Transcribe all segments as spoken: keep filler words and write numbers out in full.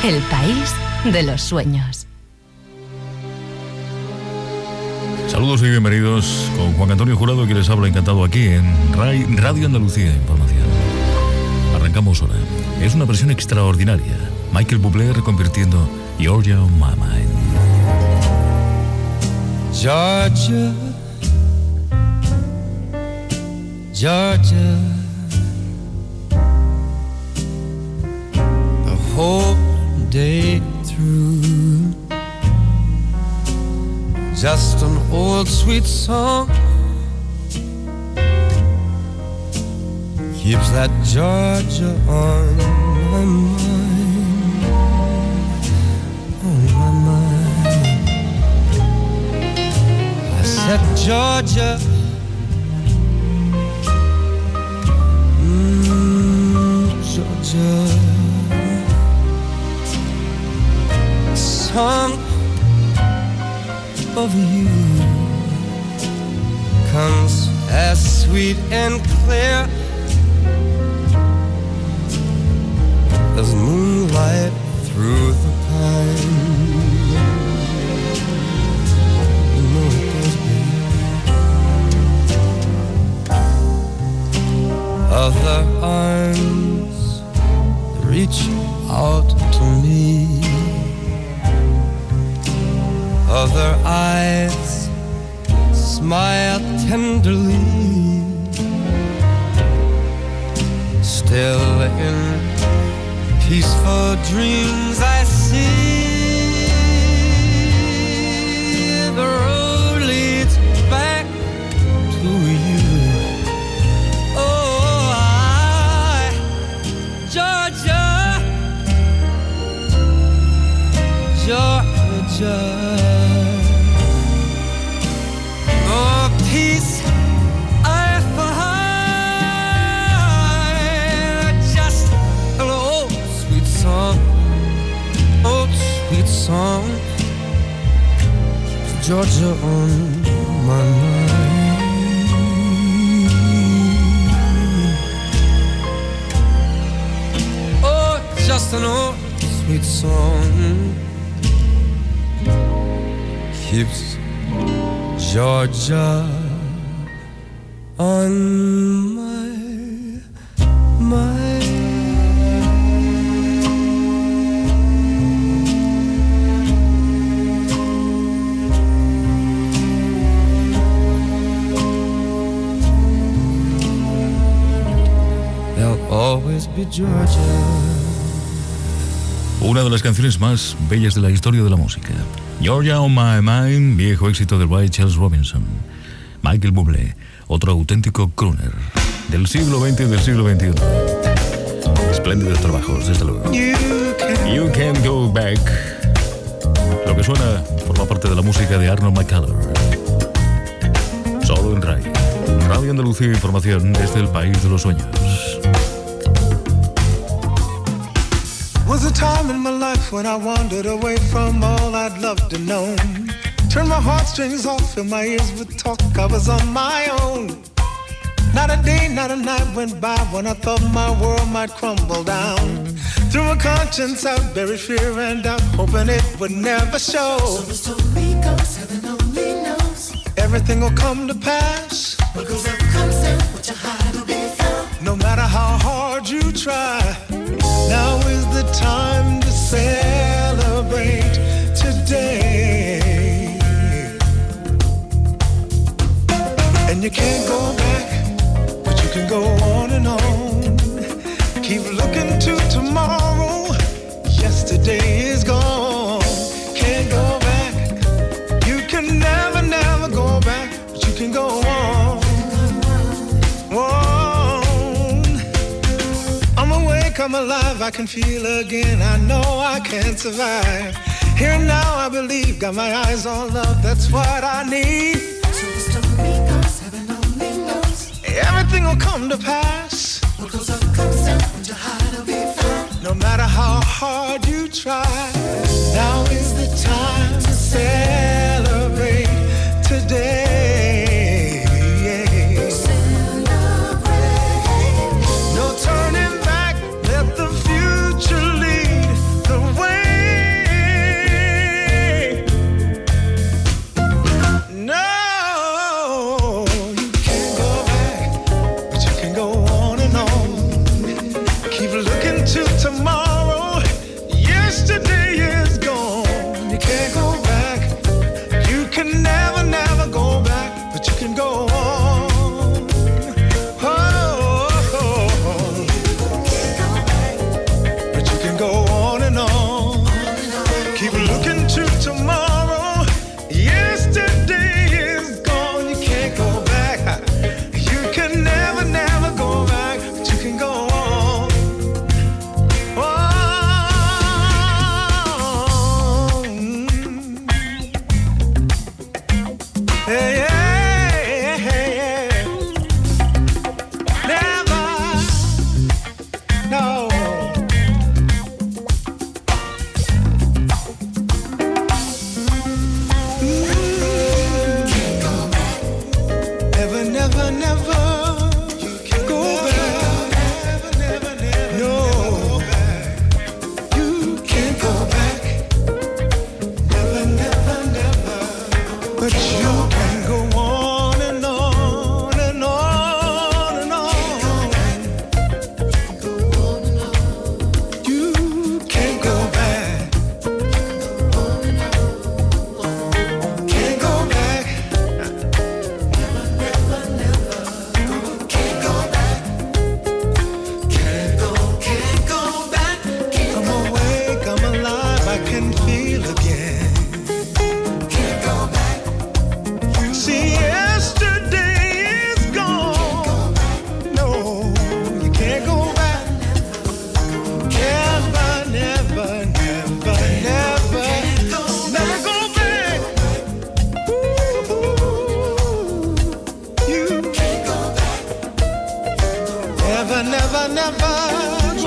El país de los sueños. Saludos y bienvenidos con Juan Antonio Jurado, que les habla encantado aquí en Radio Andalucía Información. Arrancamos ahora. Es una versión extraordinaria. Michael Bublé reconvirtiendo Georgia on My Mind. Georgia, Georgia, the whole day through, just an old sweet song keeps that Georgia on my mind, on my mind. I said Georgia, mm, Georgia, a song of you comes as sweet and clear as moonlight through the pine. You know it does, babe. Other arms reach out to me, other eyes smile tenderly, still in peaceful dreams I see the road leads back to you. Oh, I, Georgia, Georgia, oh, peace I find, just an old sweet song, old sweet song, Georgia on my mind. Oh, just an old sweet song keeps Georgia on my mind. There'll always be Georgia. Una de las canciones más bellas de la historia de la música. Georgia on My Mind, viejo éxito del Ray Charles Robinson. Michael Bublé, otro auténtico crooner del siglo veinte y del siglo veintiuno. Espléndidos trabajos, desde luego. You Can Go Back. Lo que suena forma parte de la música de Arnold McCuller. Solo en R A I. Radio Andalucía Información desde el país de los sueños. Was a time in my life when I wandered away from all I'd loved and known. Turned my heartstrings off and my ears would talk. I was on my own. Not a day, not a night went by when I thought my world might crumble down. Through a conscience I buried fear and doubt, hoping it would never show. So the story goes, heaven only knows. Everything will come to pass. What goes up comes down, what you hide will be found. No matter how hard you try, now is the time to celebrate today. And you can't go back, but you can go on and on. Keep looking to tomorrow, yesterday is gone. Can't go back, you can never, never go back, but you can go on. On. I'm awake, I'm alive, I can feel again, I know I can survive. Here now I believe, got my eyes on love, that's what I need. So the story goes, heaven only knows. Everything will come to pass. What goes up comes down, what you hide will be found. No matter how hard you try, now is the time to celebrate today. Celebrate. No turning back, let the future lead the way.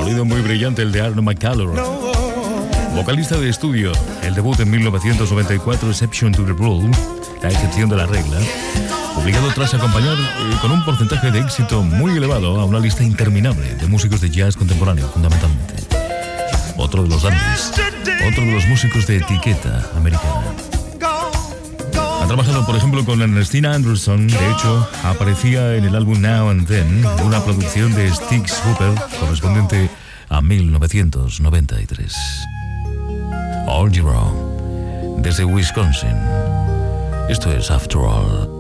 Sonido muy brillante el de Arno McCullers, vocalista de estudio. El debut en mil novecientos noventa y cuatro, Exception to the Rule, la excepción de la regla, publicado tras acompañar eh, con un porcentaje de éxito muy elevado a una lista interminable de músicos de jazz contemporáneo, fundamentalmente. Otro de los dandies, otro de los músicos de etiqueta americana. Ha trabajado, por ejemplo, con Ernestina Anderson. De hecho, aparecía en el álbum Now and Then, una producción de Styx Hooper, correspondiente a mil novecientos noventa y tres. All Year Round, desde Wisconsin. Esto es After All.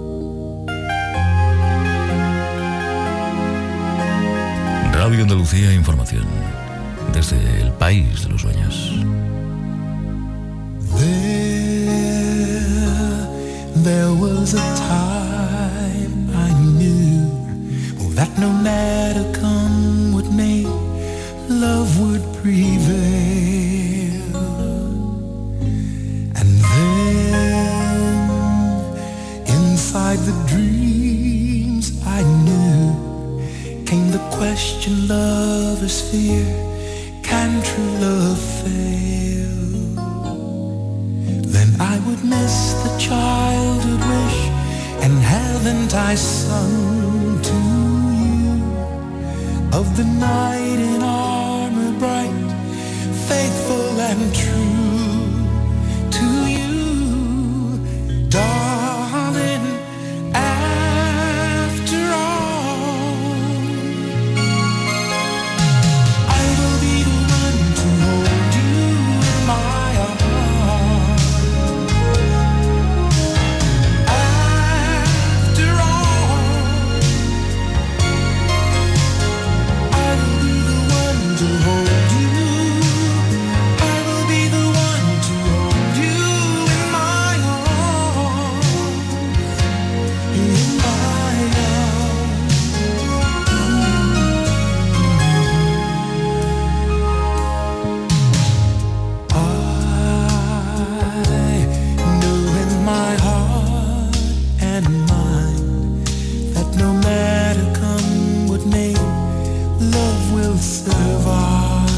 Radio Andalucía Información, desde el país de los sueños. There, there was a time I knew that no matter come what may, love would prevail. And then, inside the dreams I knew, came the question lovers fear, can true love fail? Then I would miss the childhood wish, and haven't I sung to you of the knight in armor bright, faithful and true to you, darling, after all. I will be the one to hold you in my arms. After all, I will be the one to hold you. I will be the one to hold you in my arms, in my I know in my heart and mind that no matter come what may, love will survive.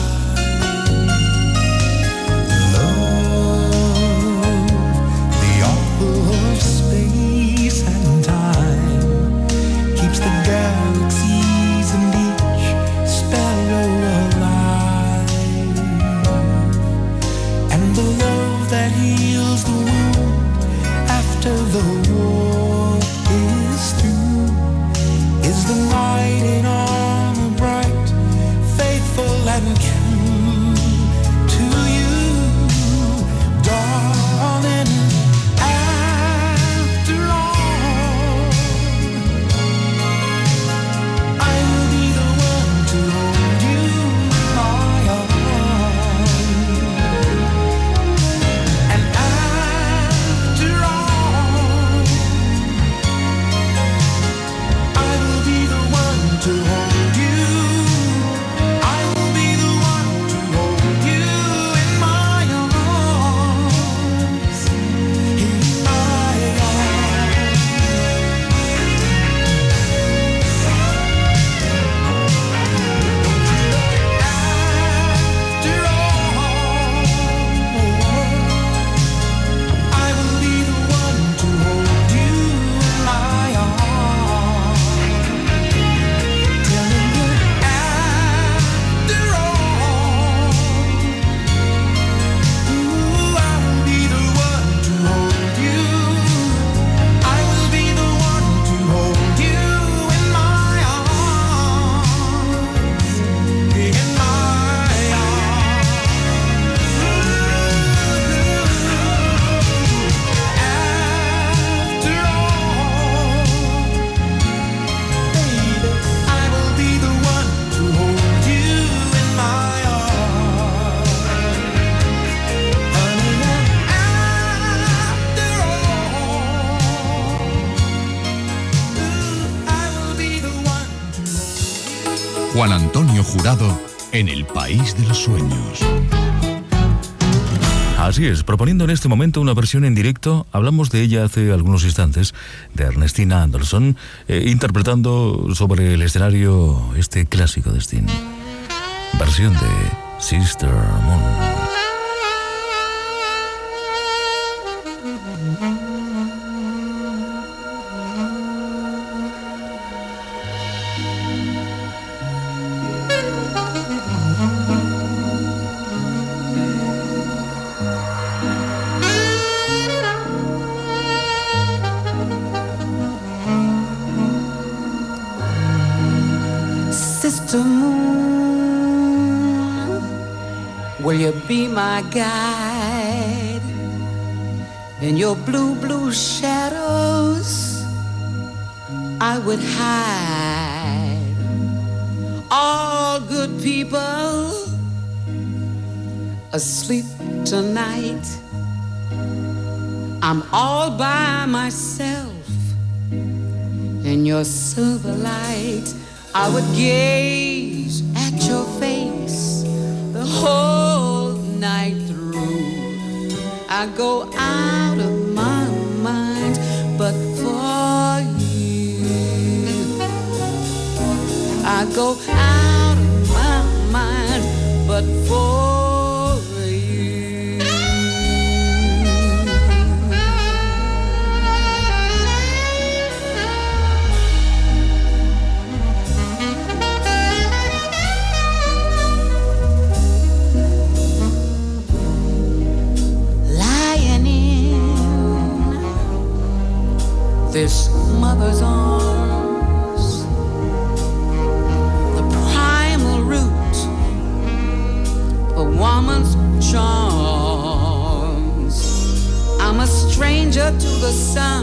Love, the author of space and time, keeps the galaxies and each sparrow alive. And the love that heals the wound after the war is through is the light in armor bright, faithful and true to you, darling. After all, I will be the one to hold you in my arms. And after all, I will be the one to hold you. I will be the one to hold you in my arms, in my arms. After all, I will be the one to hold you in my arms, telling you after all, ooh, I will be the one to hold you. I will be the one to hold you in my arms, in my arms. After all, baby, I will be the one to hold you in my arms, honey. After all, ooh, I will be the one to hold. Juan Antonio Jurado en el País de los Sueños. Así es, proponiendo en este momento una versión en directo, hablamos de ella hace algunos instantes, de Ernestina Anderson, eh, interpretando sobre el escenario este clásico de Sting. versión de Sister Moon. Sister Moon, will you be my guide in your blue, blue shadows? I would hide all good people asleep tonight. I'm all by myself in your silver light. I would gaze at your face the whole night through. I go out of my mind, but for you. I go out of my mind, but for you. This mother's arms, the primal root of woman's charms. I'm a stranger to the sun,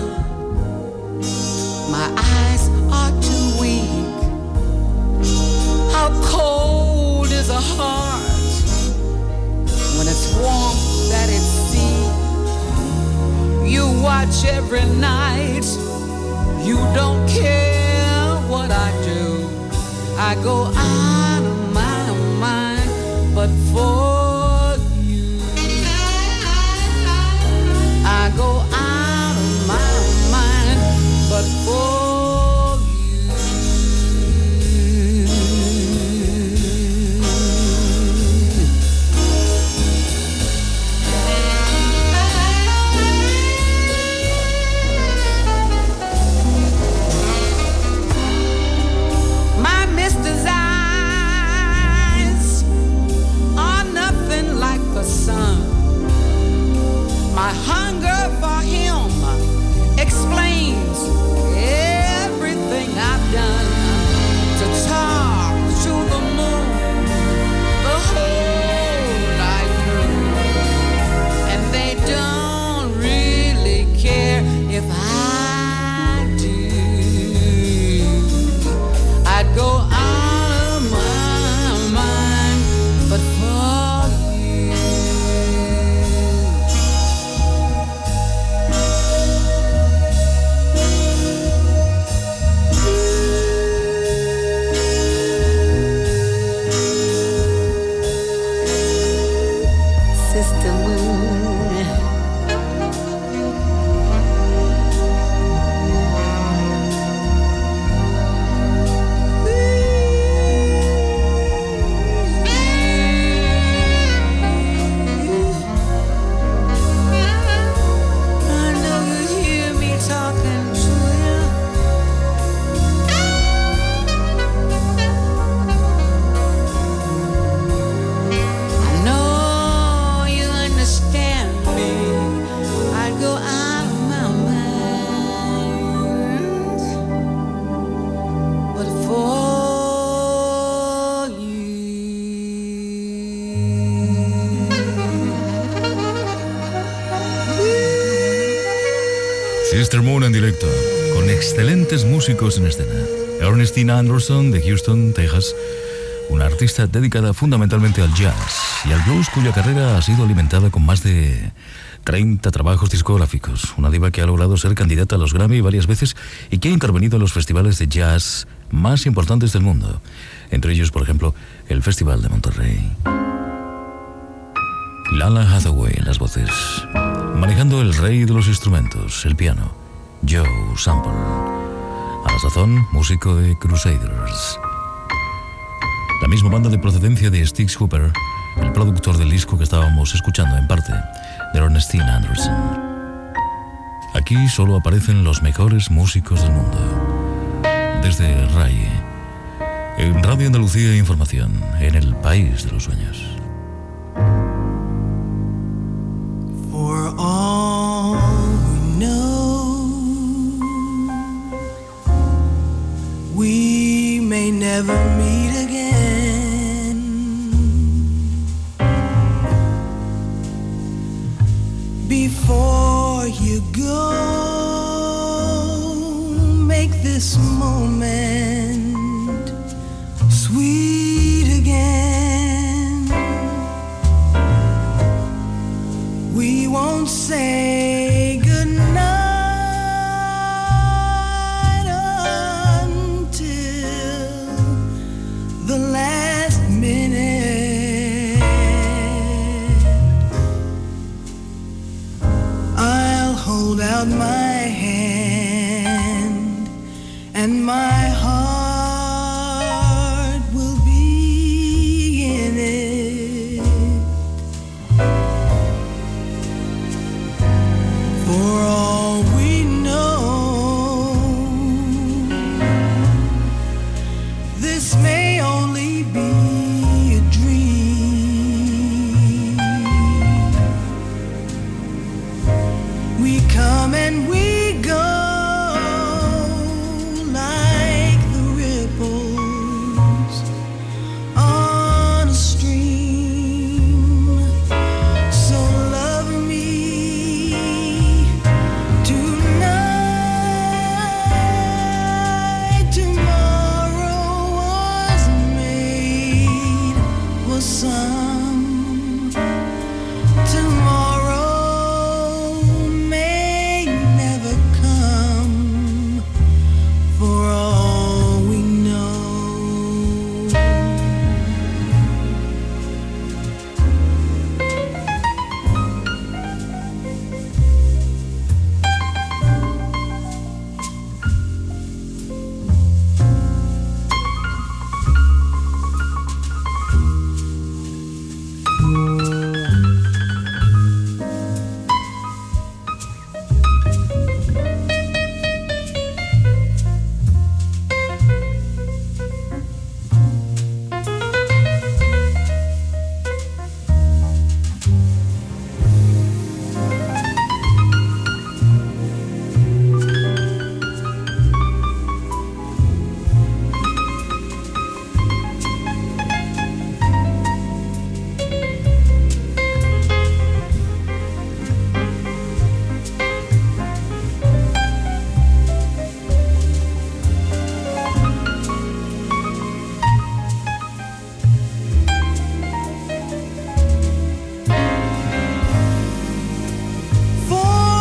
my eyes are too weak. How cold is a heart when it's warm that it sees? You watch every night. You don't care what I do. I go out of my mind, but for you. I go out of my mind, but for my hunger for him explains everything I've done to talk to the moon the whole night through. And they don't really care if I do. I'd go out of my mind, but for Sister Moon en directo, con excelentes músicos en escena. Ernestine Anderson de Houston, Texas, una artista dedicada fundamentalmente al jazz y al blues, cuya carrera ha sido alimentada con más de treinta trabajos discográficos. Una diva que ha logrado ser candidata a los Grammy varias veces y que ha intervenido en los festivales de jazz más importantes del mundo. Entre ellos, por ejemplo, el Festival de Monterrey. Lalah Hathaway en las voces, manejando el rey de los instrumentos, el piano, Joe Sample. A la sazón, músico de Crusaders. La misma banda de procedencia de Styx Hooper, el productor del disco que estábamos escuchando en parte, de Ernestine Anderson. Aquí solo aparecen los mejores músicos del mundo. Desde RAI, en Radio Andalucía Información, en el País de los Sueños. For all we know, we may never meet again. Before you go, make this moment sweet again. We won't say goodnight until the last minute. I'll hold out my hand and my heart will be in it. For all we know, this may only be a dream. We come and we go like the ripples on a stream. So love me tonight. Tomorrow was made for some. Tomorrow may never come. For all we know. For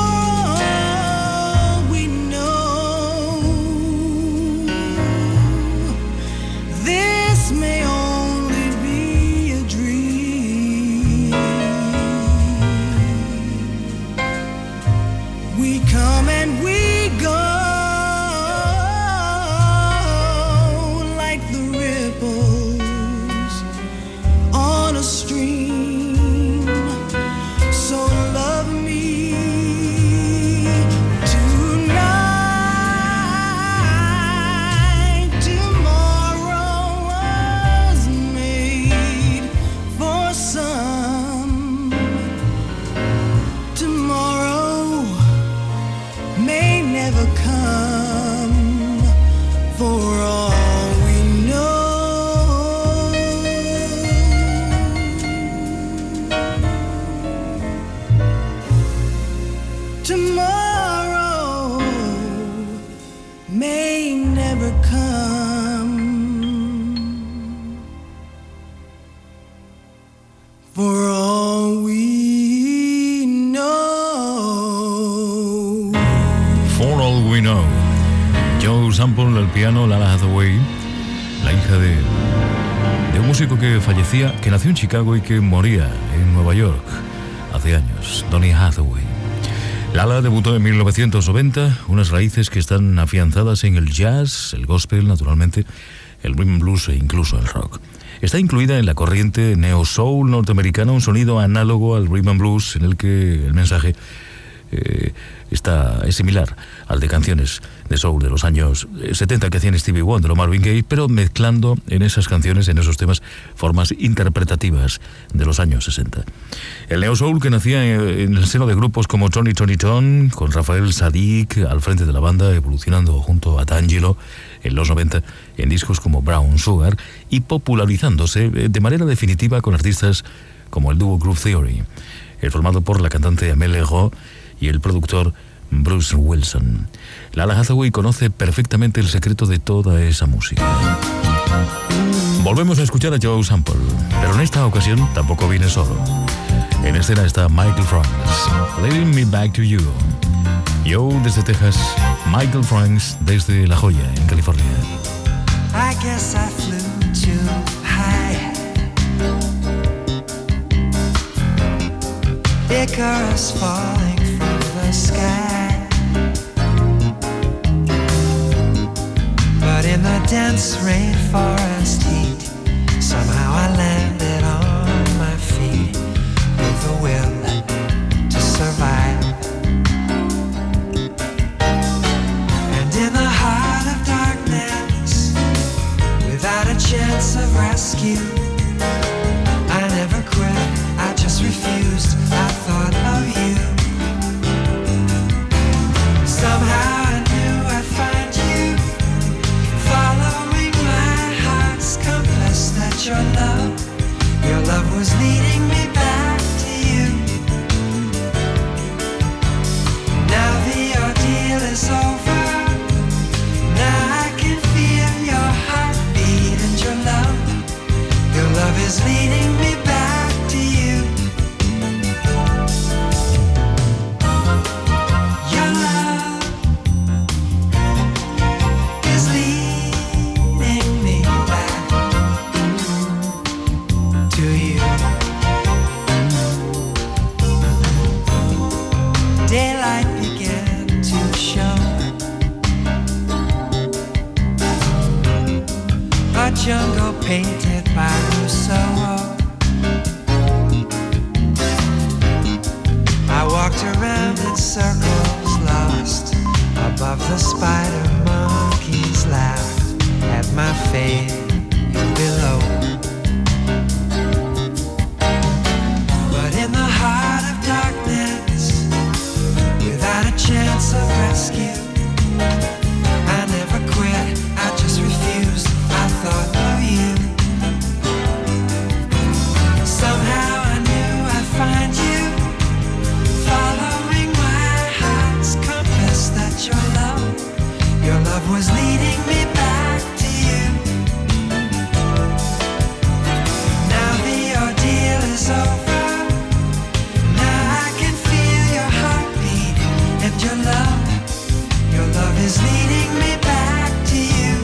all we know, this may only be a dream. We come and we go like the ripples on a stream. So love me tonight. Tomorrow was made for some. Tomorrow may never come. For all we know. Tomorrow may never come. For all we know. For All We Know. Joe Sample al piano, Lala Hathaway, la hija de, de un músico que fallecía, que nació en Chicago y que moría en Nueva York hace años, Donny Hathaway. Lala debutó en mil novecientos noventa, unas raíces que están afianzadas en el jazz, el gospel, naturalmente, el rhythm and blues e incluso el rock. Está incluida en la corriente neo-soul norteamericana, un sonido análogo al rhythm and blues, en el que el mensaje eh, está, es similar al de canciones de soul de los años setenta que hacían Stevie Wonder o Marvin Gaye, pero mezclando en esas canciones, en esos temas, formas interpretativas de los años sesenta. El neo-soul, que nacía en el seno de grupos como Tony Tony Tone, con Rafael Sadiq al frente de la banda, evolucionando junto a D'Angelo en los noventa en discos como Brown Sugar, y popularizándose de manera definitiva con artistas como el dúo Groove Theory, el formado por la cantante Amelle Leroux y el productor Bruce Wilson. Lalah Hathaway conoce perfectamente el secreto de toda esa música. Volvemos a escuchar a Joe Sample, pero en esta ocasión tampoco viene solo. En escena está Michael Franks, Leading Me Back to You. Joe desde Texas, Michael Franks desde La Joya, en California. I guess I flew too high. Icarus falling from the sky. But in the dense rainforest heat, somehow I landed on my feet with the will to survive. And in the heart of darkness, without a chance of rescue, I never quit, I just refused, I thought of you. Somehow I knew I'd find you, following my heart's compass, that your love, your love was leading me back to you. Now the ordeal is over, now I can feel your heartbeat, and your love, your love is leading me back to you. Your love is leading me back to you. Daylight began to show, a jungle painted by Rousseau. I walked around in circles, lost above the spider monkeys, laughed at my fate below. But in the heart of darkness, without a chance of rescue, I never quit, I just refused, I thought of you. Somehow I knew I'd find you, following my heart's compass, that your love, your love was leading me back to you. Now the ordeal is over, now I can feel your heartbeat, and your love, your love is leading me back to you.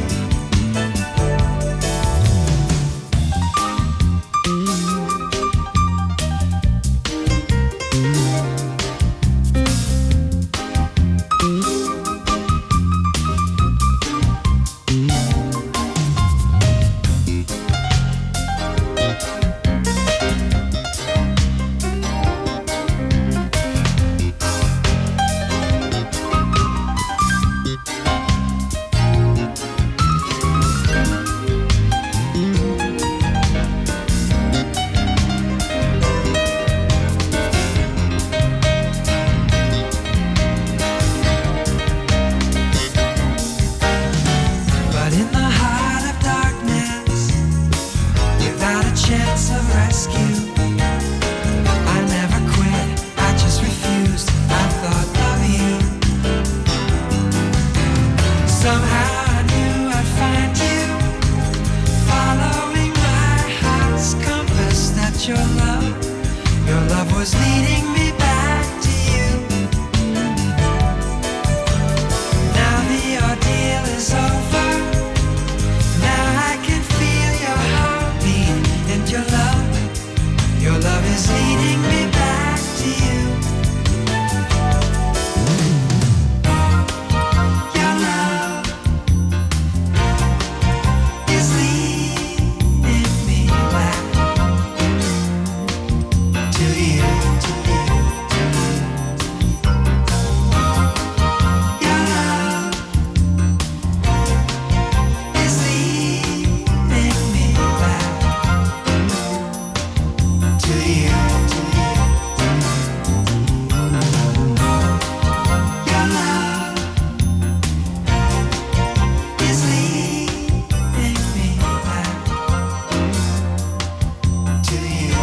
Is leading me to you. Your love is leading me back to you.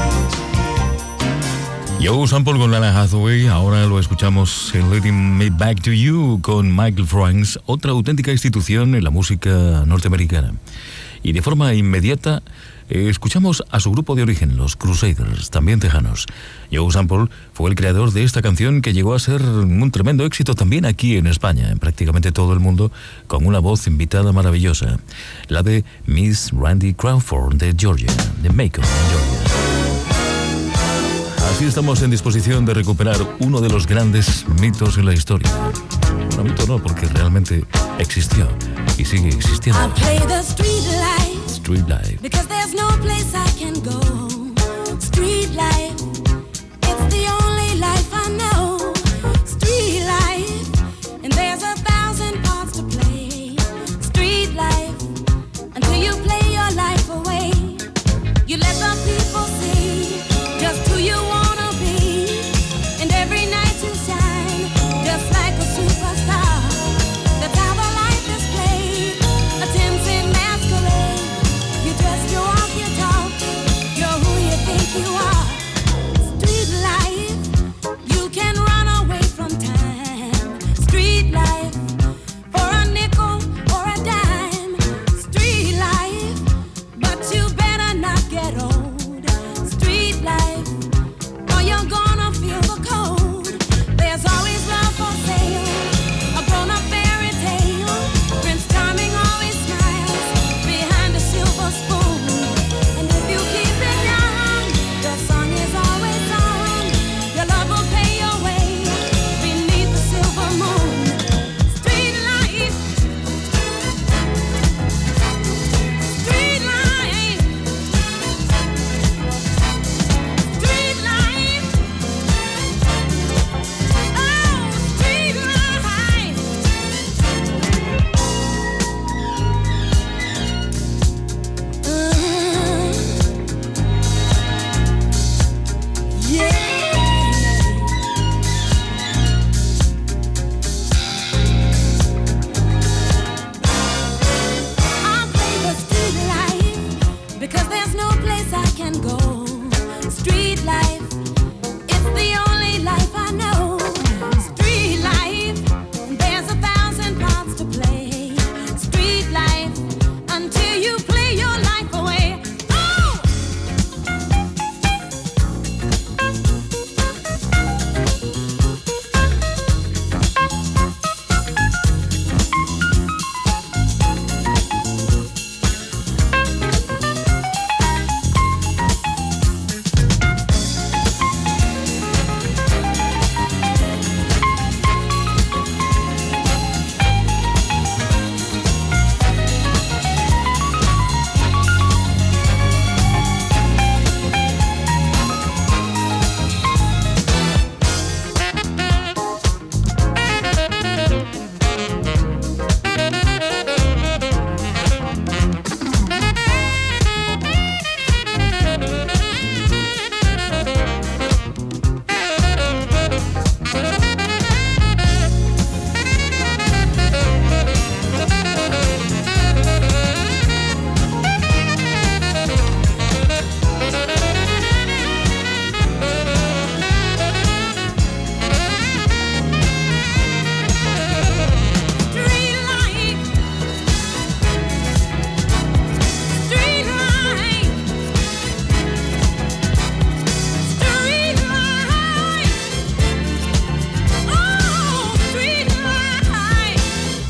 Joe Sample con Lana Hathaway, ahora lo escuchamos en Leading Me Back to You con Michael Franks, otra auténtica institución en la música norteamericana. Y de forma inmediata eh, escuchamos a su grupo de origen, los Crusaders, también tejanos. Joe Sample fue el creador de esta canción que llegó a ser un tremendo éxito también aquí en España, en prácticamente todo el mundo, con una voz invitada maravillosa, la de Miss Randy Crawford de Georgia, de Macon, Georgia. Así estamos en disposición de recuperar uno de los grandes mitos en la historia. Bueno, mito no, porque realmente existió y sigue existiendo. I play the street life, Street Life. because there's no place I can go. Street life, it's the only life I know. Street life, and there's a thousand parts to play. Street life, until you play your life away. You let the people see just who you wanna be, and every night you shine just like a superstar. That's how the life is played, a tempting masquerade. You dress, you walk, you talk, you're who you think you are. Street life, you can run away from time. Street life, for a nickel or a dime. Street life, but you better not get old. Street life, or you're gonna feel the cold. There's always love for sale, a grown-up fairy tale. Prince Charming always smiles behind a silver spoon. And if you keep it young, the song is always on. Your love will pay your way beneath the silver moon. Street life, street life, street life. Oh, street life. Yeah. I'll play the street life because there's no place I can go. Street life, it's the only life I know. Street life, there's a thousand parts to play. Street life, until you play your life away. Oh! Street life, street life, street life. Oh, street life.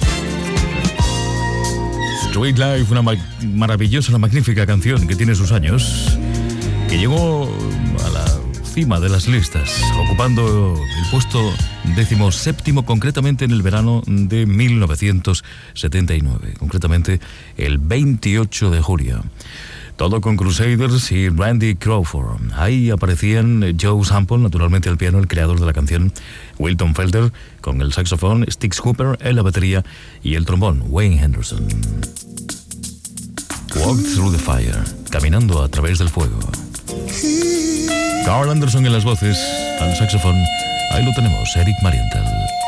Street Life, una ma- maravillosa, una magnífica canción que tiene sus años, que llegó a la cima de las listas, ocupando el puesto decimoséptimo, concretamente en el verano de mil novecientos setenta y nueve, concretamente el veintiocho de julio. Todo con Crusaders y Randy Crawford. Ahí aparecían Joe Sample, naturalmente al piano, el creador de la canción, Wilton Felder, con el saxofón, Styx Hooper en la batería y el trombón, Wayne Henderson. Walk Through the Fire, caminando a través del fuego. He Carl Anderson en las voces, al saxofón, ahí lo tenemos, Eric Marienthal.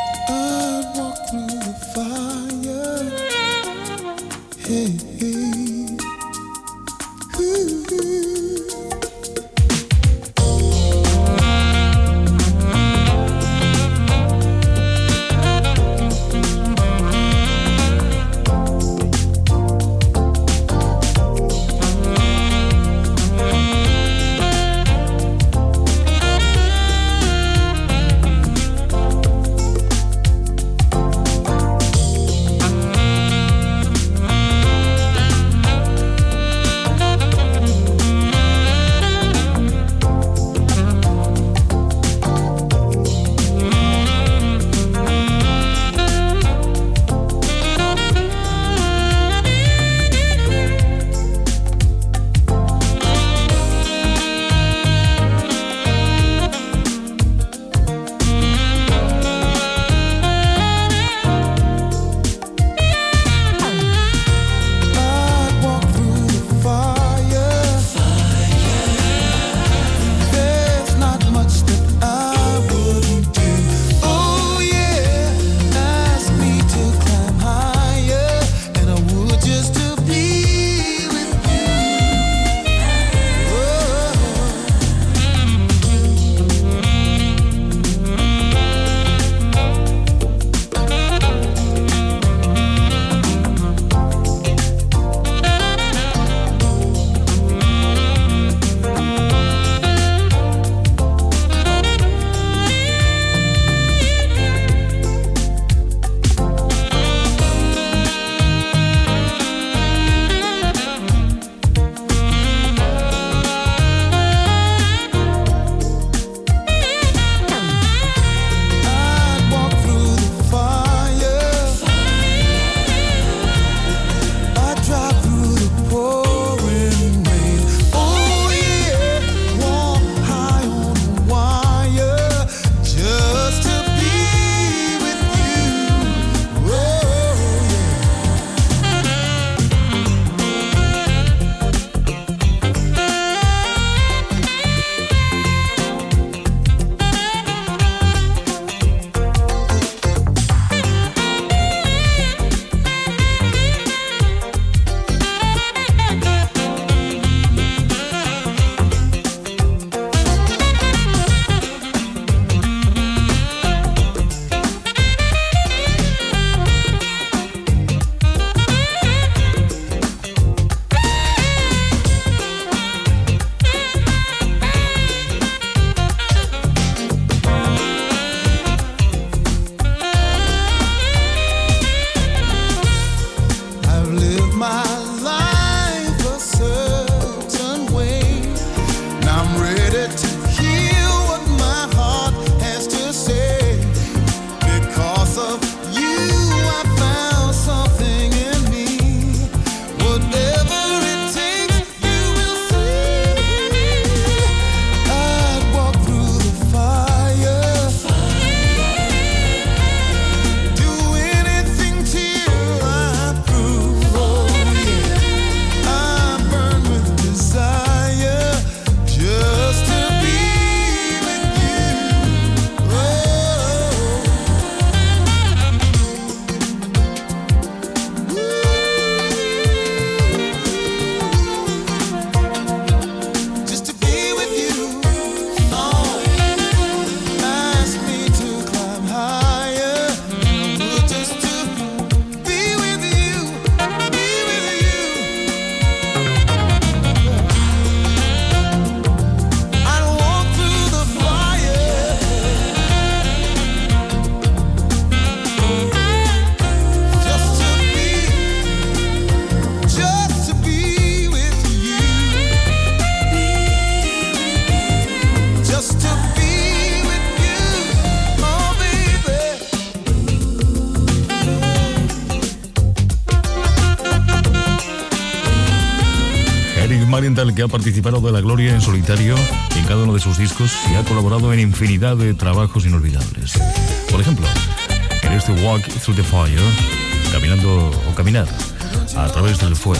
Marienthal, que ha participado de la gloria en solitario en cada uno de sus discos y ha colaborado en infinidad de trabajos inolvidables. Por ejemplo, en este Walk Through the Fire, caminando o caminar a través del fuego.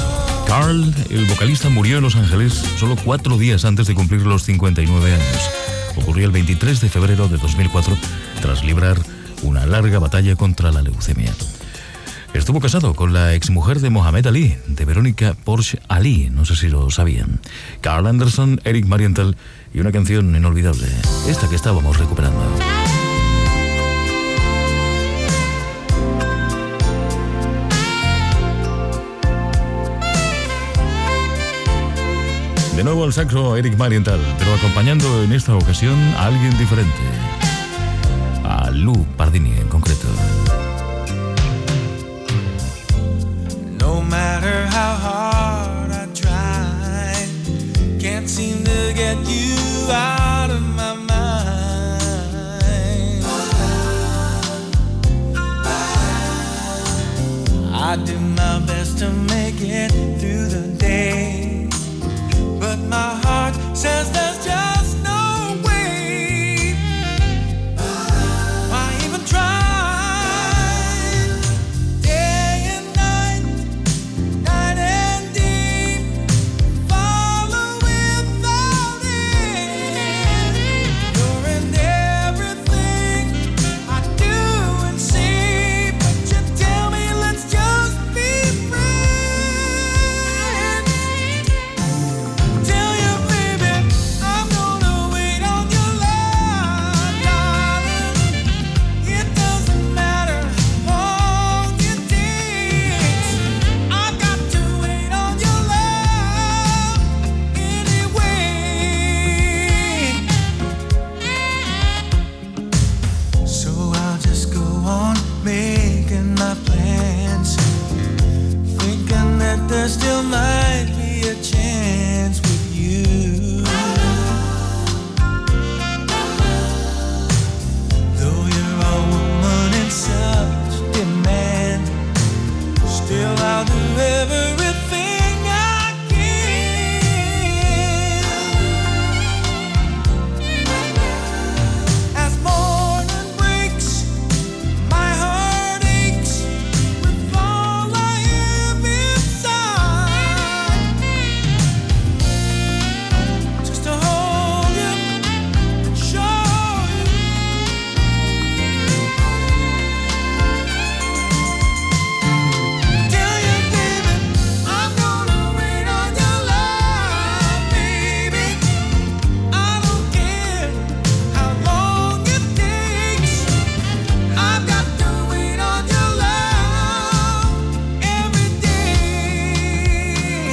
Carl, el vocalista, murió en Los Ángeles solo cuatro días antes de cumplir los cincuenta y nueve años. Ocurrió el veintitrés de febrero de dos mil cuatro, tras librar una larga batalla contra la leucemia. Estuvo casado con la exmujer de Mohamed Ali, de Verónica Porsche Ali, no sé si lo sabían. Carl Anderson, Eric Marienthal y una canción inolvidable, esta que estábamos recuperando. De nuevo al saxo Eric Marienthal, pero acompañando en esta ocasión a alguien diferente, a Lou Pardini en concreto. No matter how hard I try, can't seem to get you out of my mind. I do my best to make it through the day, but my heart says there's just no way. Why even try? There still might be a chance with you. Though you're a woman in such demand, still I'll do everything I can. As morning breaks, my heart aches with all I am inside. Just to hold you and show you. Tell you, baby, I'm gonna wait on your love, baby. I don't care how long it takes. I've got to wait on your love every day.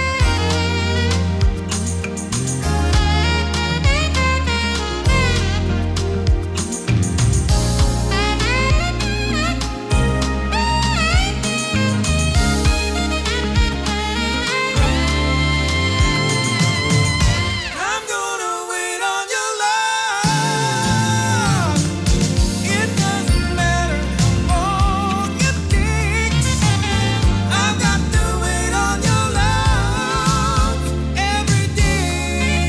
I'm gonna wait on your love. It doesn't matter how long it takes. I've got to wait on your love every day.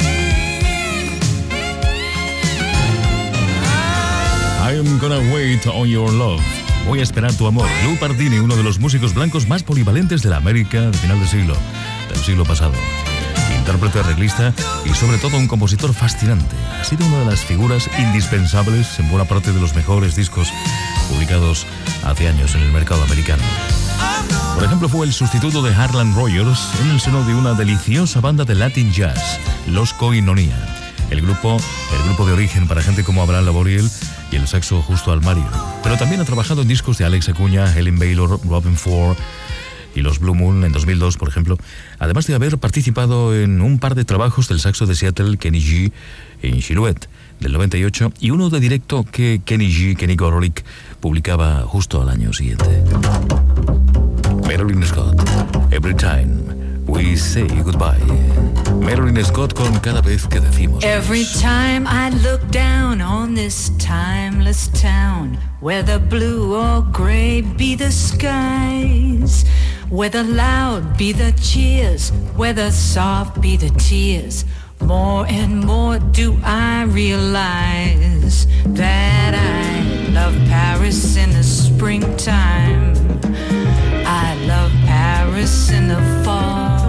I am gonna wait on your love. Voy a esperar tu amor. Lou Pardini, uno de los músicos blancos más polivalentes de la América de final de siglo, del siglo pasado. Intérprete, arreglista y sobre todo un compositor fascinante. Ha sido una de las figuras indispensables en buena parte de los mejores discos publicados hace años en el mercado americano. Por ejemplo, fue el sustituto de Harlan Rogers en el seno de una deliciosa banda de Latin Jazz, Los Koinonia. El grupo, el grupo de origen para gente como Abraham Laboriel y el saxo Justo Almario. Pero también ha trabajado en discos de Alex Acuña, Helen Baylor, Robin Ford y los Blue Moon en dos mil dos, por ejemplo, además de haber participado en un par de trabajos del saxo de Seattle, Kenny G, en Silhouette, del noventa y ocho, y uno de directo que Kenny G, Kenny Gorelick, publicaba justo al año siguiente. Marilyn Scott, Every Time We Say Goodbye. Marilyn Scott con Cada Vez que Decimos Every Adiós. time I look down on this timeless town, whether blue or gray be the skies, whether loud be the cheers, whether soft be the tears, more and more do I realize that I love Paris in the springtime, I love Paris in the fall.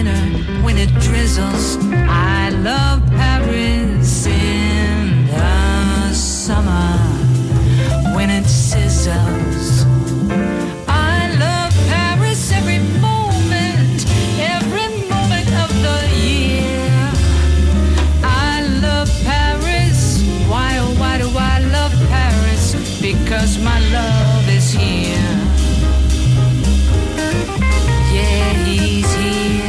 winter when it drizzles. I love Paris in the summer when it sizzles. I love Paris every moment, every moment of the year. I love Paris. Why, oh, why do I love Paris? Because my love is here. Yeah, he's here.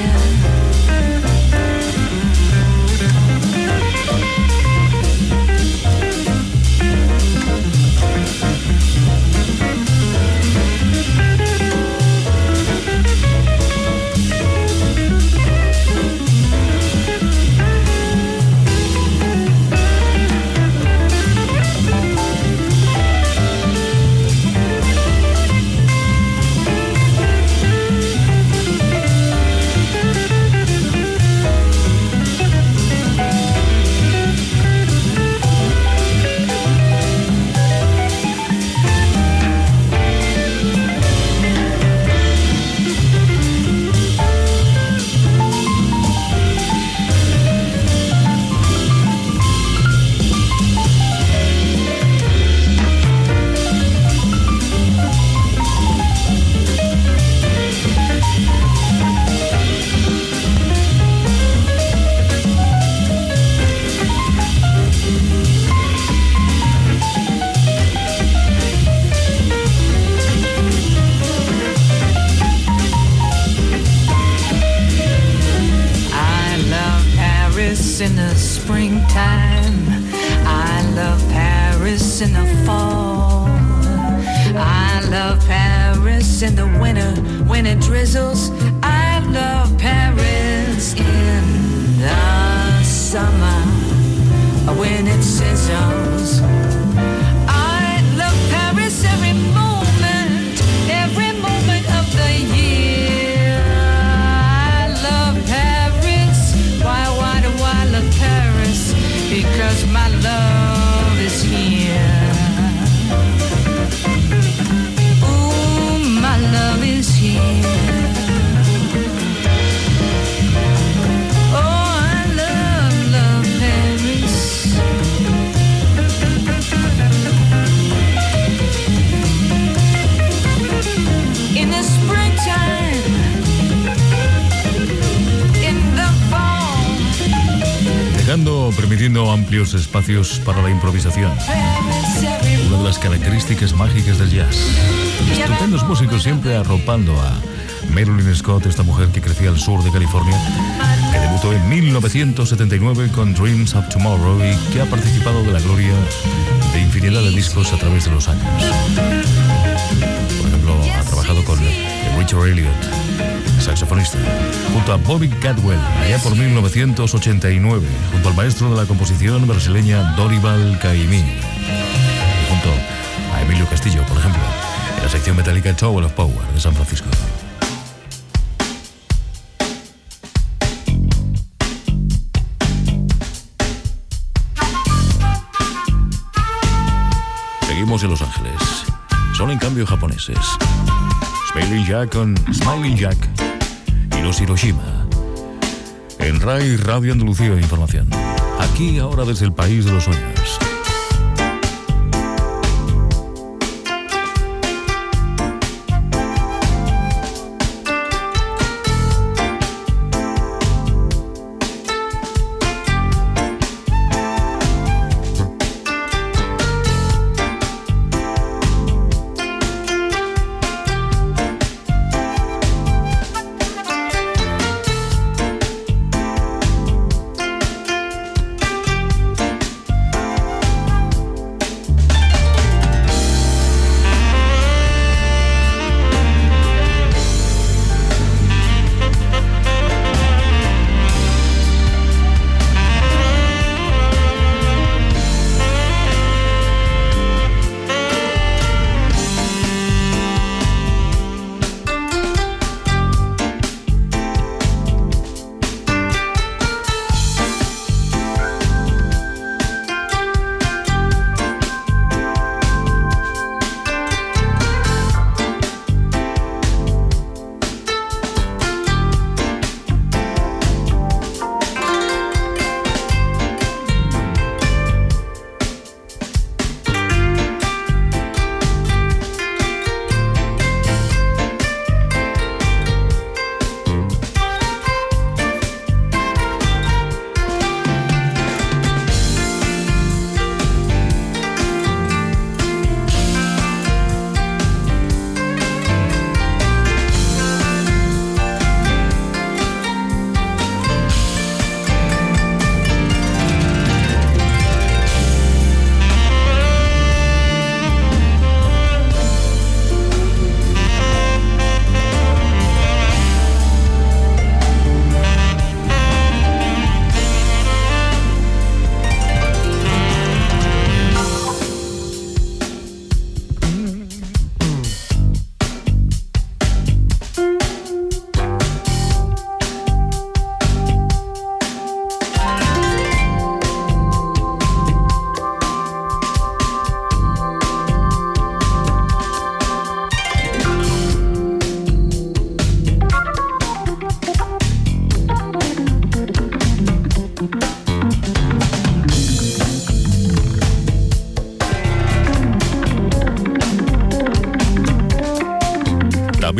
In the springtime, I love Paris in the fall. I love Paris in the winter when it drizzles. I love Paris in the summer when it sizzles. I love Paris every moment, every moment of the year. I love Paris. Why, why do I love Paris? Because my love is here. Ooh, my love is here. Oh, I love, love Paris. In the springtime, in the fall. Dejando, permitiendo amplios espacios para la improvisación. Una de las características mágicas del jazz. Estupendos músicos siempre arropando a Marilyn Scott, esta mujer que crecía al sur de California, que debutó en mil novecientos setenta y nueve con Dreams of Tomorrow y que ha participado de la gloria de infinidad de discos a través de los años. Por ejemplo, ha trabajado con Richard Elliott, saxofonista, junto a Bobby Caldwell, allá por mil novecientos ochenta y nueve, junto al maestro de la composición brasileña Dorival Caymmi, y junto a Emilio Castillo, por ejemplo, en la sección metálica Tower of Power de San Francisco. Seguimos en Los Ángeles. Son en cambio japoneses. Smiling Jack con Smiling Jack y los Hiroshima. En R A I Radio Andalucía Información. Aquí ahora desde el país de los sueños.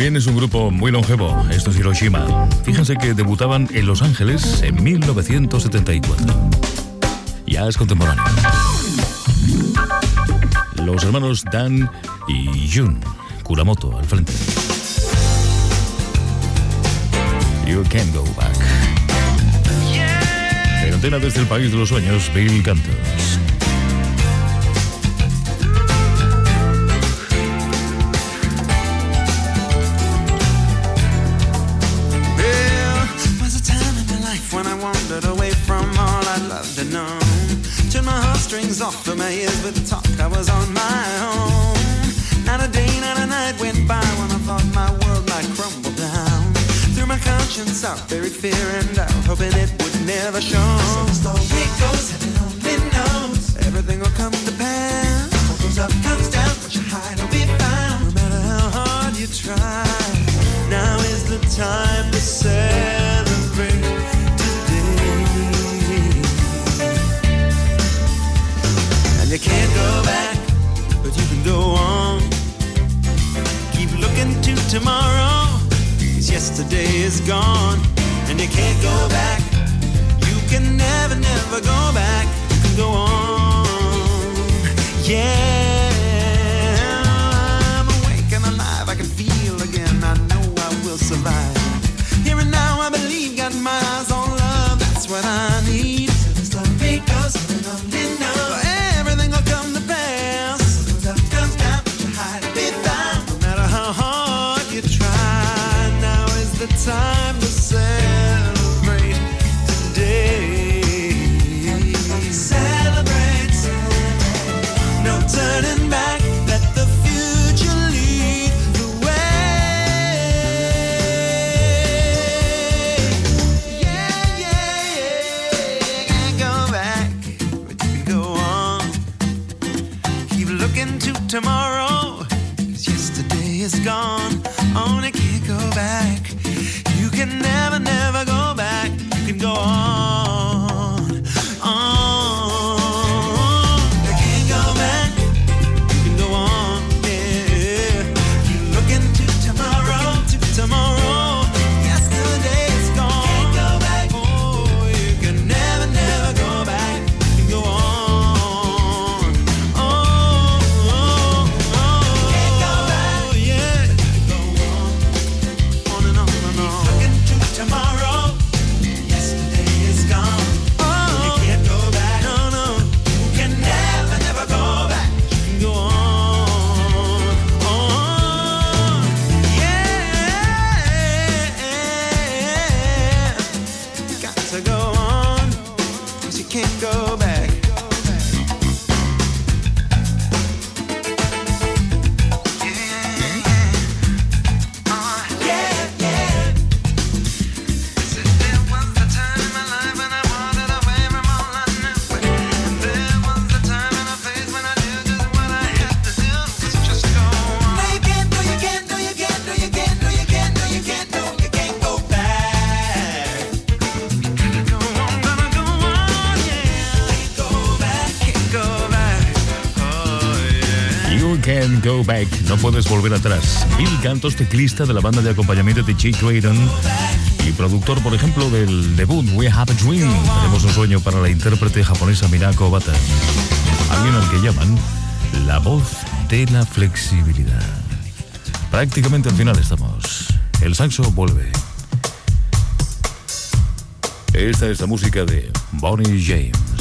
También es un grupo muy longevo, esto es Hiroshima. Fíjense que debutaban en Los Ángeles en mil novecientos setenta y cuatro. Ya es contemporáneo. Los hermanos Dan y Jun Kuramoto al frente. You Can't Go Back. En antena desde el país de los sueños, Bill Cantos. When I wandered away from all I'd loved and known, turned my heartstrings off of my ears with talk, I was on my own. Not a day, not a night went by when I thought my world might crumble down. Threw my conscience out, buried fear and doubt, hoping it would never show. So the story goes, heaven only knows, everything will come to pass. What goes up comes down, what you hide will be found. No matter how hard you try, now is the time to celebrate. You can't go back, but you can go on. Keep looking to tomorrow, 'cause yesterday is gone. And you can't go back, you can never, never go back. You can go on, yeah. I'm awake and alive, I can feel again, I know I will survive. Here and now I believe, got my eyes on love, that's what I need. So the story goes, heaven only knows, everything will come to pass. Comes up, comes down, but you hide to be found. No matter how hard you try, now is the time to celebrate today. Celebrate, celebrate. No turning back, let the future lead the way. Yeah, yeah, yeah. Can't go back, but you can go on. Keep looking to tomorrow, 'cause yesterday is gone. Only can't go back. You can never, never go back. You can go on, on. You can't go back. You can go on, yeah. Keep looking to tomorrow, to tomorrow. Yesterday is gone. Can't go back. Oh, you can never, never go back. You can go on. Tomorrow, yesterday is gone. Oh, you can't go back. No, no, you can never, never go back. You can go on, on, yeah. Got to go on, 'cause you can't go back. Can't Go Back, no puedes volver atrás. Bill Cantos, teclista de la banda de acompañamiento de Chick Clayton y productor, por ejemplo, del debut We Have a Dream. Tenemos un sueño para la intérprete japonesa Minako Bata, alguien al que llaman la voz de la flexibilidad. Prácticamente al final estamos. El saxo vuelve. Esta es la música de Bonnie James.